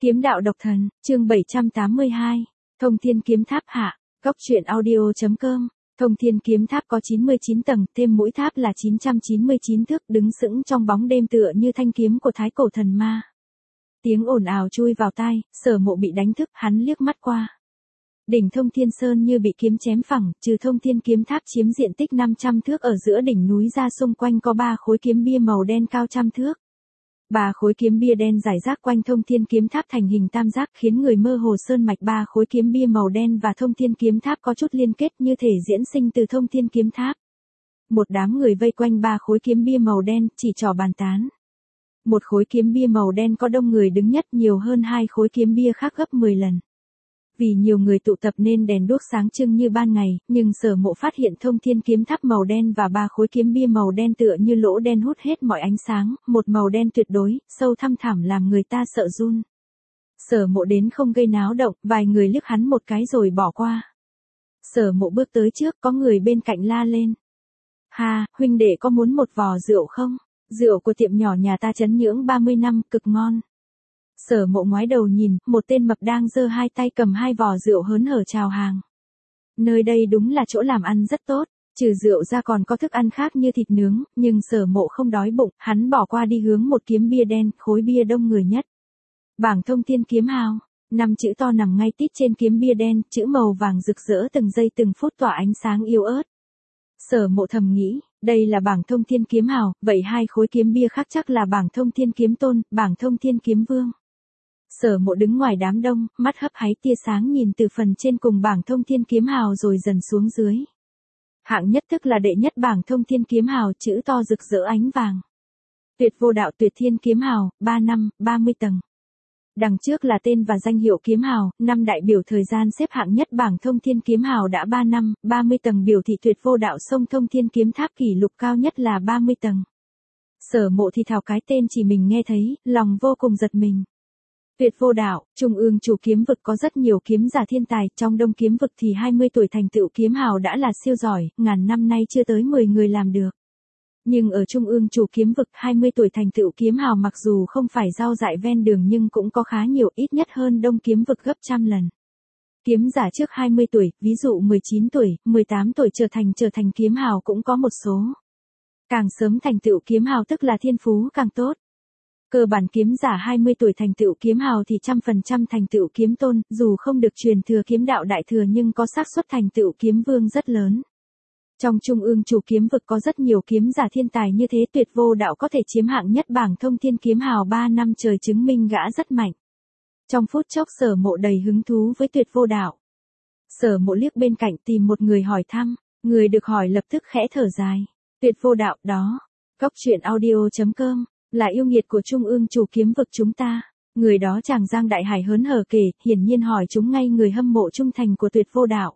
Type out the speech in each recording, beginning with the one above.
Kiếm đạo độc thần, chương 782, Thông Thiên Kiếm Tháp hạ, góc truyện audio.com. Thông Thiên Kiếm Tháp có 99 tầng, thêm mũi tháp là 999 thước, đứng sững trong bóng đêm tựa như thanh kiếm của thái cổ thần ma. Tiếng ồn ào chui vào tai, Sở Mộ bị đánh thức, hắn liếc mắt qua. Đỉnh Thông Thiên Sơn như bị kiếm chém phẳng, trừ Thông Thiên Kiếm Tháp chiếm diện tích 500 thước ở giữa đỉnh núi ra, xung quanh có 3 khối kiếm bia màu đen cao trăm thước. 3 khối kiếm bia đen rải rác quanh Thông Thiên Kiếm Tháp thành hình tam giác, khiến người mơ hồ sơn mạch 3 khối kiếm bia màu đen và Thông Thiên Kiếm Tháp có chút liên kết, như thể diễn sinh từ Thông Thiên Kiếm Tháp. Một đám người vây quanh 3 khối kiếm bia màu đen, chỉ trò bàn tán. Một khối kiếm bia màu đen có đông người đứng nhất, nhiều hơn 2 khối kiếm bia khác gấp 10 lần. Vì nhiều người tụ tập nên đèn đuốc sáng trưng như ban ngày, nhưng Sở Mộ phát hiện Thông Thiên Kiếm Tháp màu đen và 3 khối kiếm bia màu đen tựa như lỗ đen hút hết mọi ánh sáng, một màu đen tuyệt đối, sâu thăm thẳm làm người ta sợ run. Sở Mộ đến không gây náo động, vài người liếc hắn một cái rồi bỏ qua. Sở Mộ bước tới trước, có người bên cạnh la lên. "Ha, huynh đệ có muốn một vò rượu không? Rượu của tiệm nhỏ nhà ta trấn nhưỡng 30 năm, cực ngon." Sở Mộ ngoái đầu nhìn, một tên mập đang giơ hai tay cầm 2 vò rượu hớn hở chào hàng. Nơi đây đúng là chỗ làm ăn rất tốt, trừ rượu ra còn có thức ăn khác như thịt nướng, nhưng Sở Mộ không đói bụng, hắn bỏ qua đi hướng một kiếm bia đen, khối bia đông người nhất. Bảng Thông Thiên Kiếm Hào, 5 chữ to nằm ngay tít trên kiếm bia đen, chữ màu vàng rực rỡ từng giây từng phút tỏa ánh sáng yếu ớt. Sở Mộ thầm nghĩ, đây là bảng Thông Thiên Kiếm Hào, vậy 2 khối kiếm bia khác chắc là bảng Thông Thiên Kiếm Tôn, bảng Thông Thiên Kiếm Vương. Sở Mộ đứng ngoài đám đông, mắt hấp háy tia sáng nhìn từ phần trên cùng bảng Thông Thiên Kiếm Hào rồi dần xuống dưới. Hạng nhất tức là đệ nhất bảng Thông Thiên Kiếm Hào, chữ to rực rỡ ánh vàng. Tuyệt Vô Đạo Tuyệt Thiên Kiếm Hào, 3 năm, 30 tầng. Đằng trước là tên và danh hiệu kiếm hào, năm đại biểu thời gian xếp hạng nhất bảng Thông Thiên Kiếm Hào đã 3 năm, 30 tầng, biểu thị Tuyệt Vô Đạo xông Thông Thiên Kiếm Tháp kỷ lục cao nhất là 30 tầng. Sở Mộ thì thào cái tên chỉ mình nghe thấy, lòng vô cùng giật mình. Tuyệt Vô Đạo, Trung ương chủ kiếm vực có rất nhiều kiếm giả thiên tài, trong đông kiếm vực thì 20 tuổi thành tựu kiếm hào đã là siêu giỏi, ngàn năm nay chưa tới 10 người làm được. Nhưng ở Trung ương chủ kiếm vực 20 tuổi thành tựu kiếm hào mặc dù không phải rau dại ven đường nhưng cũng có khá nhiều, ít nhất hơn đông kiếm vực gấp trăm lần. Kiếm giả trước 20 tuổi, ví dụ 19 tuổi, 18 tuổi trở thành kiếm hào cũng có một số. Càng sớm thành tựu kiếm hào tức là thiên phú càng tốt. Cơ bản kiếm giả 20 tuổi thành tựu kiếm hào thì 100% thành tựu kiếm tôn, dù không được truyền thừa kiếm đạo đại thừa nhưng có xác suất thành tựu kiếm vương rất lớn. Trong Trung ương chủ kiếm vực có rất nhiều kiếm giả thiên tài như thế, Tuyệt Vô Đạo có thể chiếm hạng nhất bảng Thông Thiên Kiếm Hào 3 năm trời chứng minh gã rất mạnh. Trong phút chốc Sở Mộ đầy hứng thú với Tuyệt Vô Đạo. Sở Mộ liếc bên cạnh tìm một người hỏi thăm, người được hỏi lập tức khẽ thở dài. Tuyệt Vô Đạo đó, góc truyện audio.com, là yêu nghiệt của Trung ương chủ kiếm vực chúng ta. Người đó chàng Giang Đại Hải hớn hở kể, hiển nhiên hỏi chúng ngay người hâm mộ trung thành của Tuyệt Vô Đạo.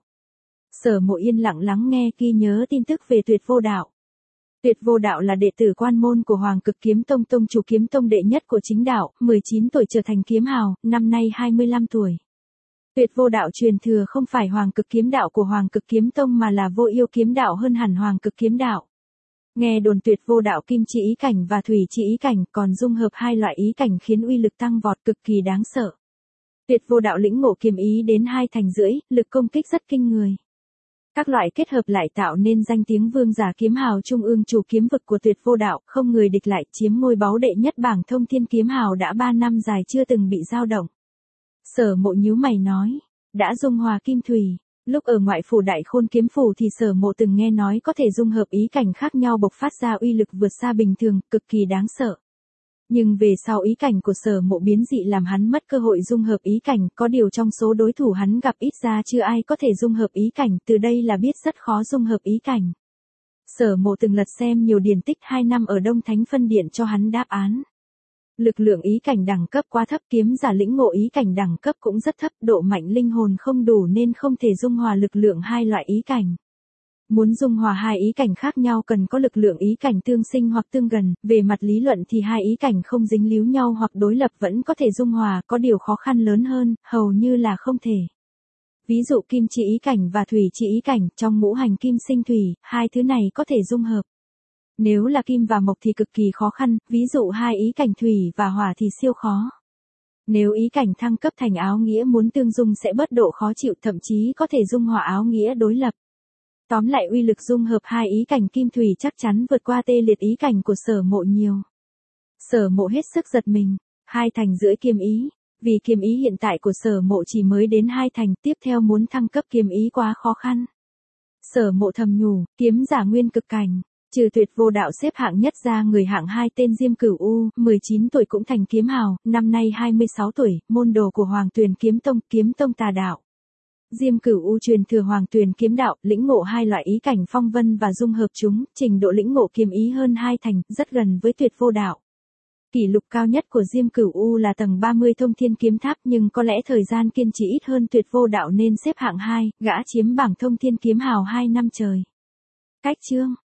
Sở Mộ yên lặng lắng nghe, ghi nhớ tin tức về Tuyệt Vô Đạo. Tuyệt Vô Đạo là đệ tử quan môn của Hoàng Cực Kiếm Tông, tông chủ kiếm tông đệ nhất của chính đạo, 19 tuổi trở thành kiếm hào, năm nay 25 tuổi. Tuyệt Vô Đạo truyền thừa không phải Hoàng Cực Kiếm Đạo của Hoàng Cực Kiếm Tông mà là Vô Yêu Kiếm Đạo hơn hẳn Hoàng Cực Kiếm Đạo. Nghe đồn Tuyệt Vô Đạo kim chi ý cảnh và thủy chi ý cảnh, còn dung hợp hai loại ý cảnh khiến uy lực tăng vọt, cực kỳ đáng sợ. Tuyệt Vô Đạo lĩnh ngộ kiếm ý đến 2 thành rưỡi, lực công kích rất kinh người. Các loại kết hợp lại tạo nên danh tiếng vương giả kiếm hào Trung ương chủ kiếm vực của Tuyệt Vô Đạo, không người địch lại, chiếm ngôi báu đệ nhất bảng Thông Thiên Kiếm Hào đã 3 năm dài chưa từng bị dao động. Sở Mộ nhíu mày nói, đã dung hòa kim thủy. Lúc ở ngoại phủ Đại Khôn kiếm phủ thì Sở Mộ từng nghe nói có thể dung hợp ý cảnh khác nhau bộc phát ra uy lực vượt xa bình thường, cực kỳ đáng sợ. Nhưng về sau ý cảnh của Sở Mộ biến dị làm hắn mất cơ hội dung hợp ý cảnh, có điều trong số đối thủ hắn gặp ít ra chưa ai có thể dung hợp ý cảnh, từ đây là biết rất khó dung hợp ý cảnh. Sở Mộ từng lật xem nhiều điển tích 2 năm ở Đông Thánh Phân Điện cho hắn đáp án. Lực lượng ý cảnh đẳng cấp quá thấp, kiếm giả lĩnh ngộ ý cảnh đẳng cấp cũng rất thấp, độ mạnh linh hồn không đủ nên không thể dung hòa lực lượng hai loại ý cảnh. Muốn dung hòa hai ý cảnh khác nhau cần có lực lượng ý cảnh tương sinh hoặc tương gần, về mặt lý luận thì hai ý cảnh không dính líu nhau hoặc đối lập vẫn có thể dung hòa, có điều khó khăn lớn hơn, hầu như là không thể. Ví dụ kim chi ý cảnh và thủy chi ý cảnh, trong ngũ hành kim sinh thủy, hai thứ này có thể dung hợp. Nếu là kim và mộc thì cực kỳ khó khăn, ví dụ hai ý cảnh thủy và hỏa thì siêu khó. Nếu ý cảnh thăng cấp thành áo nghĩa muốn tương dung sẽ bớt độ khó chịu, thậm chí có thể dung hòa áo nghĩa đối lập. Tóm lại uy lực dung hợp hai ý cảnh kim thủy chắc chắn vượt qua tê liệt ý cảnh của Sở Mộ nhiều. Sở Mộ hết sức giật mình, 2 thành rưỡi kiếm ý, vì kiếm ý hiện tại của Sở Mộ chỉ mới đến 2 thành, tiếp theo muốn thăng cấp kiếm ý quá khó khăn. Sở Mộ thầm nhủ, kiếm giả nguyên cực cảnh, trừ Tuyệt Vô Đạo xếp hạng nhất ra, người hạng 2 tên Diêm Cửu U, 19 tuổi cũng thành kiếm hào, năm nay 26 tuổi, môn đồ của Hoàng Tuyền Kiếm Tông Tà Đạo. Diêm Cửu U truyền thừa Hoàng Tuyền kiếm đạo, lĩnh ngộ hai loại ý cảnh phong vân và dung hợp chúng, trình độ lĩnh ngộ kiếm ý hơn 2 thành, rất gần với Tuyệt Vô Đạo. Kỷ lục cao nhất của Diêm Cửu U là tầng 30 Thông Thiên Kiếm Tháp, nhưng có lẽ thời gian kiên trì ít hơn Tuyệt Vô Đạo nên xếp hạng 2, gã chiếm bảng Thông Thiên Kiếm Hào 2 năm trời. Cách chương